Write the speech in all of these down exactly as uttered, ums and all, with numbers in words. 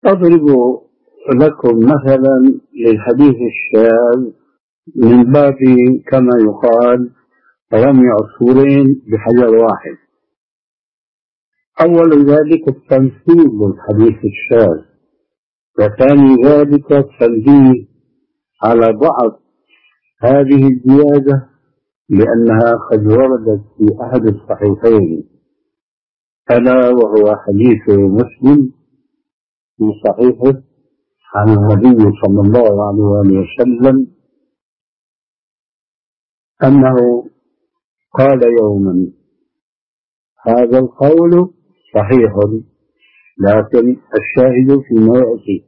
أضرب لكم مثلا للحديث الشاذ من باب كما يقال رمي عصفورين بحجر واحد. أول ذلك التمثيل للحديث الشاذ، وثاني ذلك التنبيه على بعض هذه الزيادة لأنها قد وردت في أحد الصحيحين، ألا وهو حديث مسلم في صحيحه عن النبي صلى الله عليه وسلم أنه قال يوما: هذا القول صحيح لكن الشاهد فيما يأتي: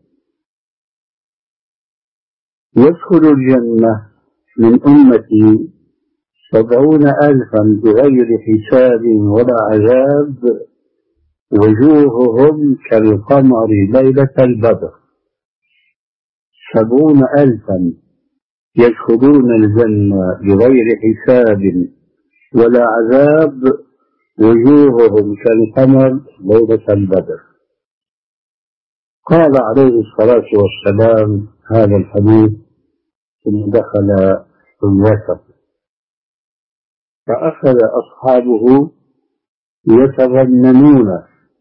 يدخل الجنة من أمتي سبعون ألفا بغير حساب ولا عذاب، وجوههم كالقمر ليلة البدر. سبعون ألفا يدخلون الجنة بغير حساب ولا عذاب، وجوههم كالقمر ليلة البدر. قال عليه الصلاة والسلام هذا الحديث ثم دخل في الوسط، فأخذ أصحابه يتغنمون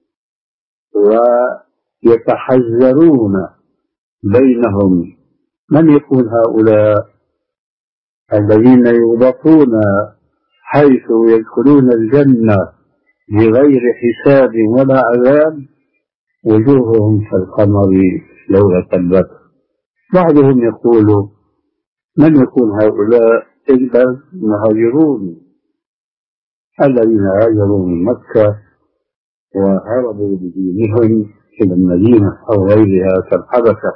ويتحذرون بينهم: من يكون هؤلاء الذين يغبطون حيث يدخلون الجنة بغير حساب ولا عذاب، وجوههم كالقمر ليلة البدر؟ بعضهم يقول: من يكون هؤلاء إلا المهاجرون الذين هاجروا من مكة وهربوا بدينهم إلى المدينة أو غيرها كالحبشة.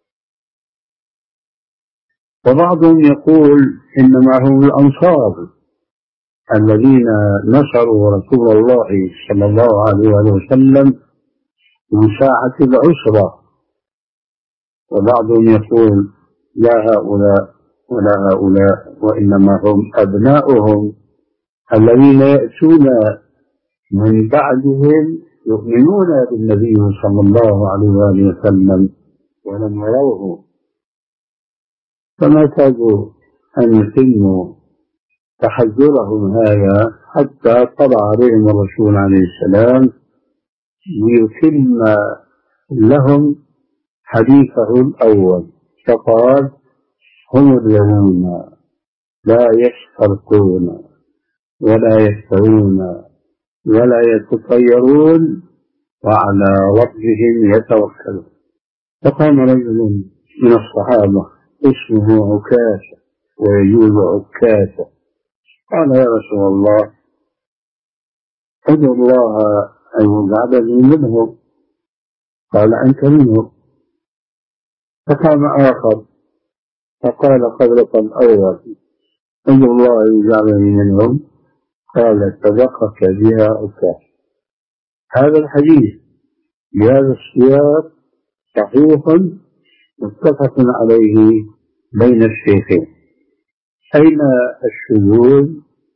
وبعضهم يقول إنما هم الأنصار الذين نصروا رسول الله صلى الله عليه وسلم من ساعة العسرة. وبعضهم يقول: لا هؤلاء ولا هؤلاء، وإنما هم أبناؤهم الذين يأتون من بعدهم يؤمنون بالنبي صلى الله عليه وسلم ولم يروه، فما كادوا أن يتموا تحذرهم هذا حتى طلع عليهم الرسول عليه السلام ليتم لهم حديثه الأول، فقال: هم الذين لا يسترقون ولا يستوون ولا يتطيرون وعلى ربهم يتوكلون. فقام رجل من الصحابة اسمه عكاشة ويجوز عكاشة، قال: يا رسول الله، ادعو الله أن يجعلني منهم. قال: أنت منهم. فقام آخر فقال قبلة الأول: ادعو الله أن يجعلني منهم. قال: صدقك بها عكاشة. هذا الحديث بهذا السياق صحيح متفق عليه بين الشيخين. أين الشذوذ؟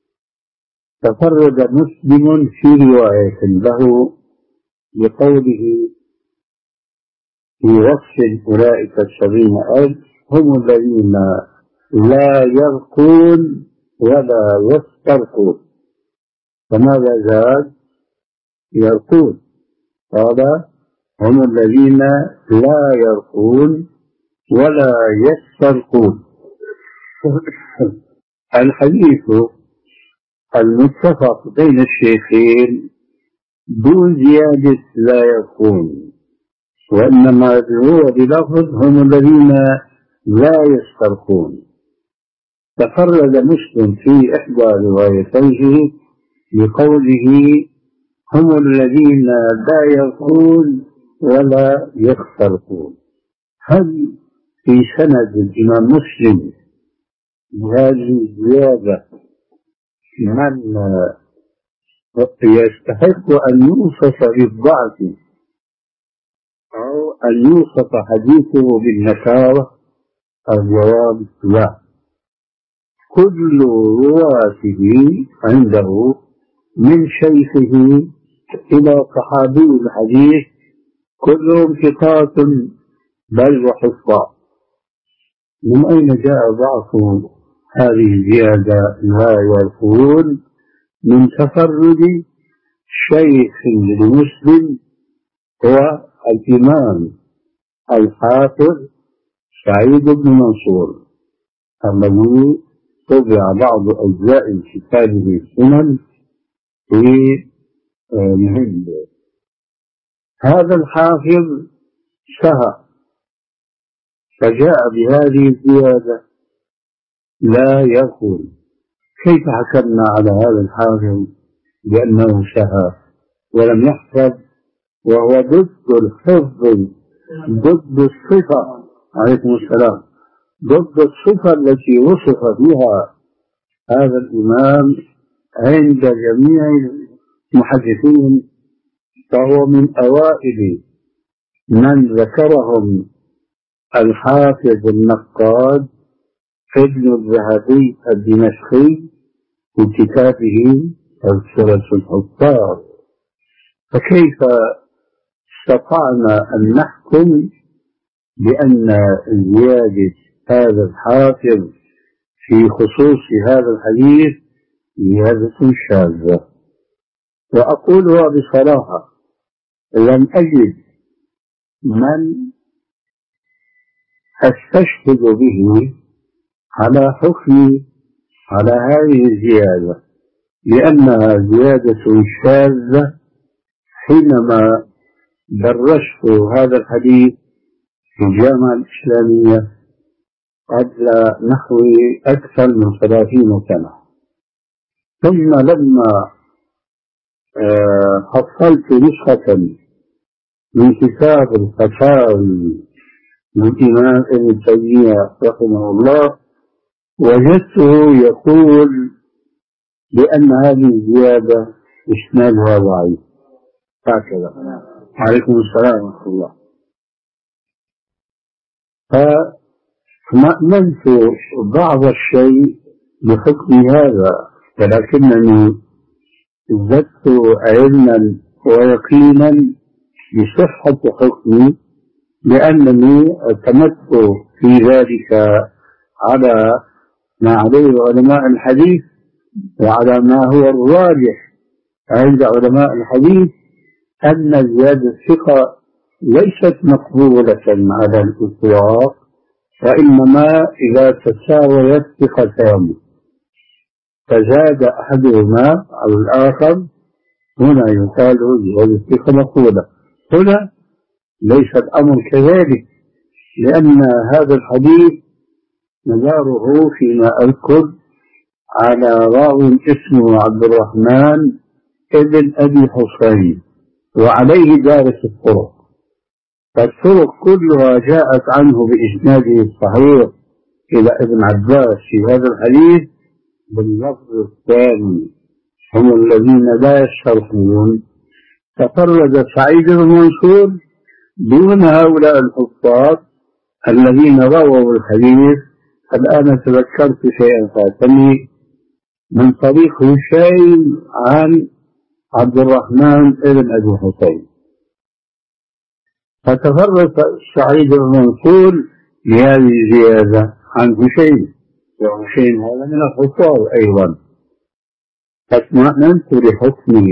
تفرد مسلم في رواية له بقوله في وصف أولئك السبعين ألف: هم الذين لا يرقون ولا يسترقون. فماذا زاد؟ يرقون. قال: هم الذين لا يرقون ولا يسترقون. الحديث المتفق بين الشيخين دون زيادة لا يرقون، وإنما هو بلفظ هم الذين لا يسترقون. تفرد مسلم في إحدى روايتيه بقوله: هم الذين لا يرقون ولا يسترقون. هل في سند الإمام مسلم بهذه الزيادة من يستحق أن يوصف بالضعف أو أن يوصف حديثه بالنكارة؟ الجواب: لا. كل رواته عنده من شيخه إلى صحابي الحديث كلهم ثقات بل وحفاظ. من أين جاء ضعف هذه الزيادة؟ لا يقول من تفرد شيخ لمسلم هو الإمام الحافظ سعيد بن منصور الذي طبع بعض أجزاء كتابه السنن في الهند. هذا الحافظ شهى فجاء بهذه الزيادة. لا يقول كيف حكمنا على هذا الحافظ بأنه شهى ولم يحفظ وهو ضد الحفظ، ضد الصفة، عليكم السلام، ضد الصفة التي وصف بها هذا الإمام عند جميع المحدثين. فهو من أوائل من ذكرهم الحافظ النقاد ابن الذهبي الدمشقي في كتابه تذكرة الحفاظ. فكيف استطعنا أن نحكم بأن زيادة هذا الحافظ في خصوص هذا الحديث زيادة شاذة؟ وأقولها بصراحة، لم أجد من أستشهد به على حكم على هذه الزيادة لأنها زيادة شاذة. حينما درست هذا الحديث في الجامعة الإسلامية قبل نحو أكثر من ثلاثين سنة، ثم لما حصلت نسخة من كتاب الفتاوي للإمام ابن تيمية رحمه الله وجدته يقول بأن هذه الزيادة إسنادها ضعيف هكذا. عليكم السلام ورحمة الله. فمأمنت بعض الشيء بحكم هذا، ولكنني ازددت علما ويقينا بصحة حكمي لأنني اعتمدت في ذلك على ما عليه علماء الحديث وعلى ما هو الراجح عند علماء الحديث أن زيادة الثقة ليست مقبولة على الإطلاق، وإنما إذا تساويت ثقتان فزاد أحدهما على الآخر هنا يقال زيادة الثقة مقبولة. هنا ليس الأمر كذلك، لأن هذا الحديث مداره فيما أذكر على راو اسمه عبد الرحمن ابن أبي حسين وعليه دارس الطرق، فالطرق كلها جاءت عنه بإسناده الصحيح إلى ابن عباس في هذا الحديث باللفظ الثاني، هم الذين لا يسترخون. تفرد سعيد بن منصور دون هؤلاء الحفاظ الذين رووا الحديث. الآن تذكرت شيئا فاتني من طريق هشيم عن عبد الرحمن ابن أبي حسين، فتفرد سعيد بن منصور بهذه الزيادة عن هشيم، وهشيم هذا من الحفاظ أيضا، فاطمأننت لحكمه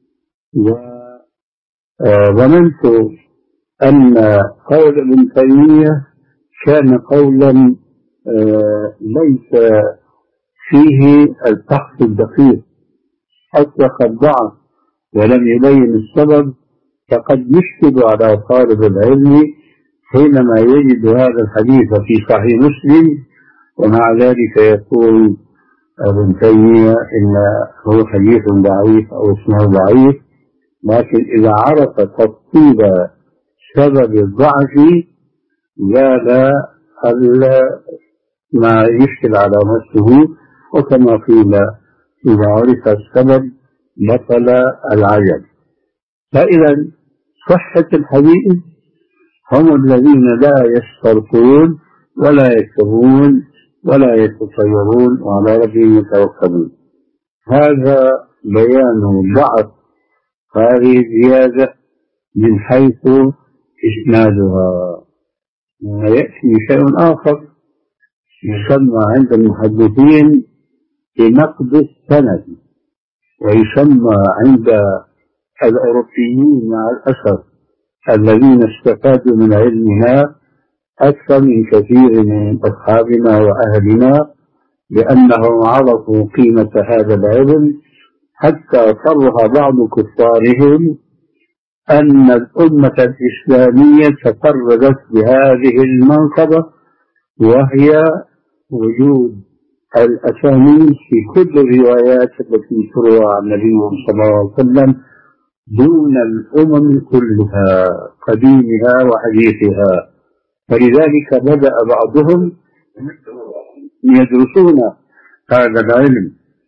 وظننت أن قول ابن تيمية كان قولا ليس فيه البحث الدقيق، أطلق الضعف ولم يبين السبب، فقد يشكل على طالب العلم حينما يجد هذا الحديث في صحيح مسلم ومع ذلك يقول ابن تيمية إن هو حديث ضعيف أو اسمه ضعيف، لكن إذا عرف تفصيل سبب الضعف زال ما يشكل على نفسه، وكما قيل إذا عرف السبب بطل العجب. فإذا صحة الحديث هم الذين لا يسترقون ولا يكتبون ولا يتطيرون وعلى ربهم يتوكلون. هذا بيان ضعف هذه الزيادة من حيث إسنادها. ويأتي شيء آخر يسمى عند المحدثين بنقد السند، ويسمى عند الأوروبيين مع الأسف الذين استفادوا من علمنا أكثر من كثير من أصحابنا وأهلنا، لأنهم عرفوا قيمة هذا العلم حتى صرح بعض كفارهم أن الأمة الإسلامية تفردت بهذه المنقبة، وهي وجود الأسانيد في كل الروايات التي تروى عن النبي صلى الله عليه وسلم دون الأمم كلها قديمها وحديثها. فلذلك بدأ بعضهم يدرسون هذا العلم،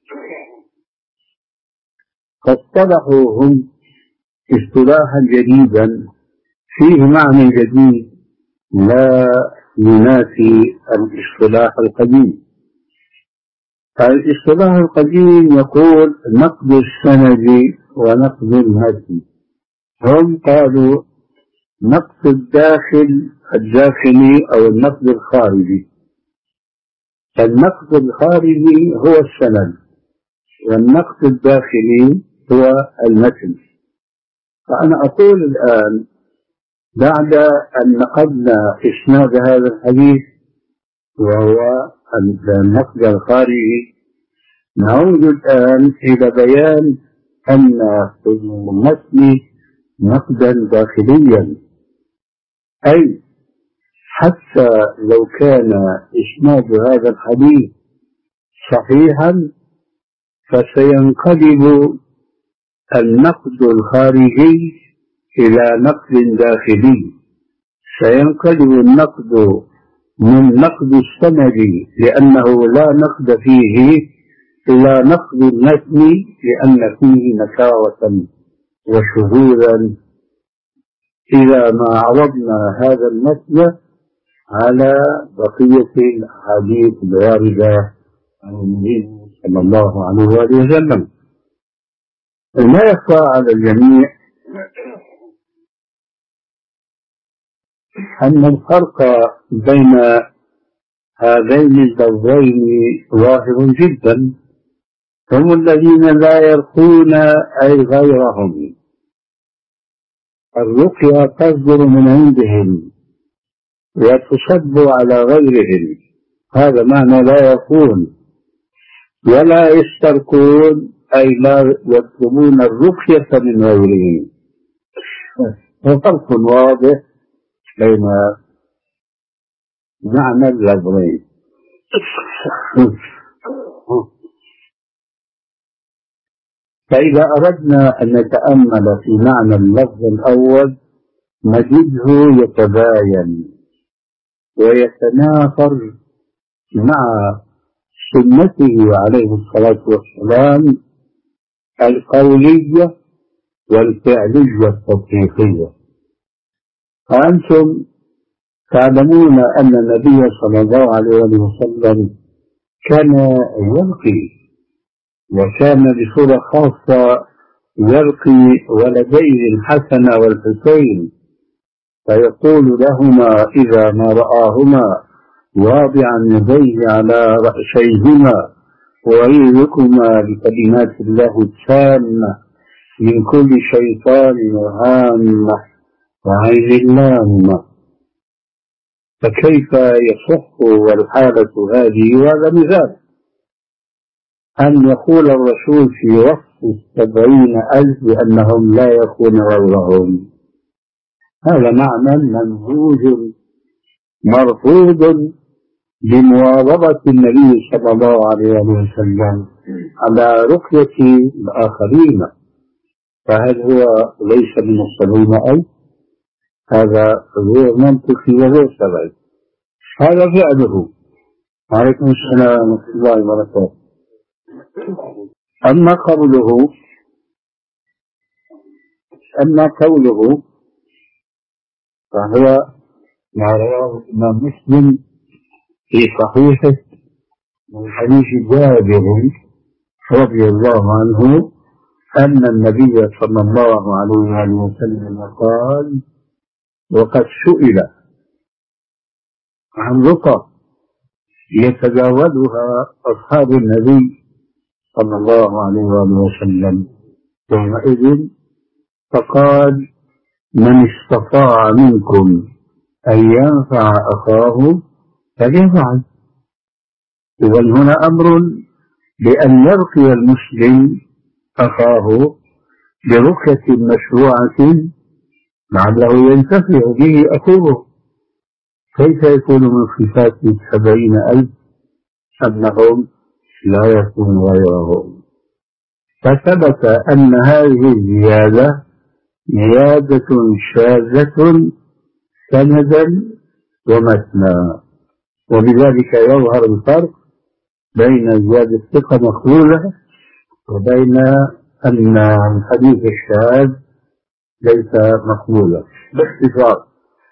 فاصطلحوا هم اصطلاحا جديدا فيه معنى جديد لا ينافي الاصطلاح القديم. الاصطلاح القديم يقول نقد السند ونقد المتن. هم قالوا نقد الداخل الداخلي أو النقد الخارجي. النقد الخارجي هو السند، والنقد الداخلي هو المتن. فأنا أقول الآن بعد أن نقدنا إسناد هذا الحديث وهو النقد الخارجي، نعود الآن إلى بيان أن في المتن نقدا داخليا، أي حتى لو كان إسناد هذا الحديث صحيحا فسينقلب النقد الخارجي إلى نقد داخلي. سينقلب النقد من نقد السند لأنه لا نقد فيه إلى نقد المتن لأن فيه نكارة وشذوذا إذا ما عرضنا هذا المتن على بقية الأحاديث الواردة عن النبي صلى الله عليه وآله وسلم. لا يخفى على الجميع أن الفرق بين هذين اللفظين ظاهر جدا. هم الذين لا يرقون أي غيرهم، الرقية تصدر من عندهم وتصب على غيرهم، هذا معنى لا يرقون. ولا يسترقون أي لا يطلبون الرقية من غيرهم. وفرق واضح بين معنى اللفظين. فإذا أردنا أن نتأمل في معنى اللفظ الأول نجده يتباين ويتنافر مع سنته عليه الصلاة والسلام القولية والفعلية التطبيقية. وأنتم تعلمون أن النبي صلى الله عليه وسلم كان يلقي، وكان بصورة خاصة يلقي ولديه الحسن والحسين، فيقول لهما إذا ما رآهما واضعا يديه على رأسيهما وأعيذكما بكلمات الله التامة من كل شيطان وهامة وعين لامة. فكيف يصح والحالة هذه؟ وهذا مثال أن يقول الرسول في وصف السبعين ألف بأنهم لا يكون غيرهم، هذا معنى منهوج مرفوض بمواظبة النبي صلى الله عليه وسلم على رقية الآخرين. فهل هو ليس من السبعين ألف؟ هذا غير منطقي وغير شرعي، هذا فعله. وعليكم السلام ورحمة الله وبركاته. أما قوله أما قوله فهو ما رواه الإمام مسلم في صحيحه من حديث جابر رضي الله عنه أن النبي صلى الله عليه وسلم قال: وقد سئل عن رقى يتداولها أصحاب النبي صلى الله عليه وسلم يومئذ فقال: من استطاع منكم أن ينفع أخاه فليفعل. إذن هنا أمر بأن يرقي المسلم أخاه برقية مشروعة لعله ينتفع به أخوه. كيف يكون من صفات السبعين ألف أنهم لا يكون غيرهم؟ فثبت أن هذه الزيادة زيادة شاذة سندا ومتنا، وبذلك يظهر الفرق بين زيادة الثقة مقبولة وبين أن الحديث الشاذ ليس مقبولا. باختصار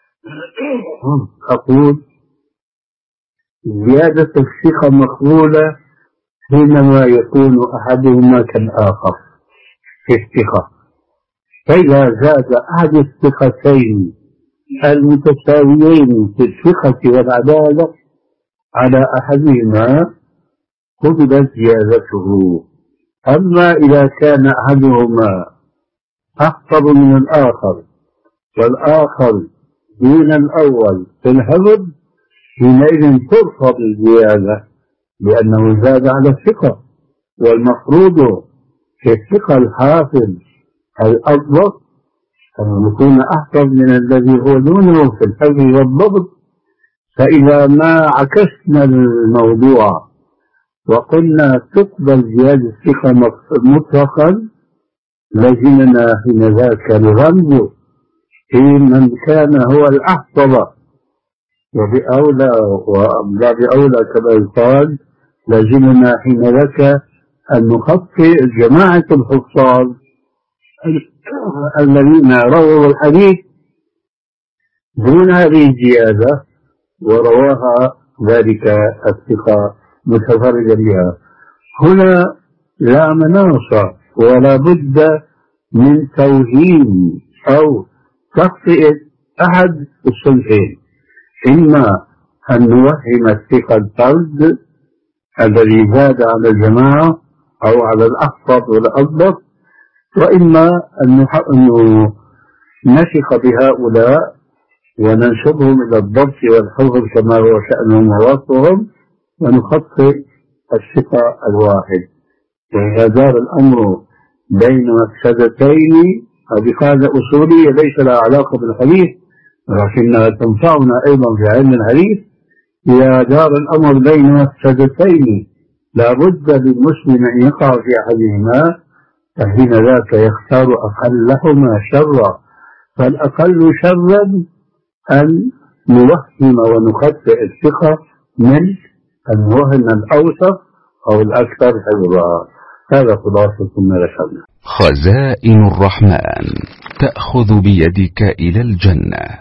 أقول زيادة الثقة مقبولة حينما يكون أحدهما كالآخر في الثقة، فإذا زاد أحد الثقتين المتساويين في الثقة والعدالة على أحدهما قبلت زيادته. أما إذا كان أحدهما أخطر من الآخر والآخر دون الأول في الحفظ، حينئذ ترفض الزيادة لأنه زاد على الثقة، والمفروض في الثقة الحافظ الأضبط أن يكون أحفظ من الذي هو دونه في الحفظ والضبط. فإذا ما عكسنا الموضوع وقلنا تقبل زيادة الثقة مطلقا لزمنا حين ذاك الغمز في من كان هو الأحفظ، وبأولى ولا بأولى كما يقال لزمنا حين ذاك أن نخطئ جماعة الحفاظ الذين رووا الحديث دون هذه الزيادة ورواها ذلك الثقة متفردا بها. هنا لا مناص ولا بد من توهين أو تخطئة أحد الصنفين، إما أن نوهم الثقة الفرد الذي زاد على الجماعة أو على الأحفظ والأضبط، وإما أن نثق بهؤلاء وننسبهم إلى الضبط والحفظ كما هو شأنهم ووصفهم ونخطئ الثقة الواحد. وإذا دار الأمر بين مفسدتين، هذه قاعدة أصولية ليس لها علاقة بالحديث ولكنها تنفعنا أيضا في علم الحديث. إذا دار الأمر بين مفسدتين لا بد للمسلم أن يقع في أحدهما، فحين ذاك يختار أقلهما شرا، فالأقل شرا أن نوهم ونخطئ الثقة من أن نوهم الأوسط أو الأكثر حفظا. هذا خلاصة ما ذكرنا. خزائن الرحمن تأخذ بيدك إلى الجنة.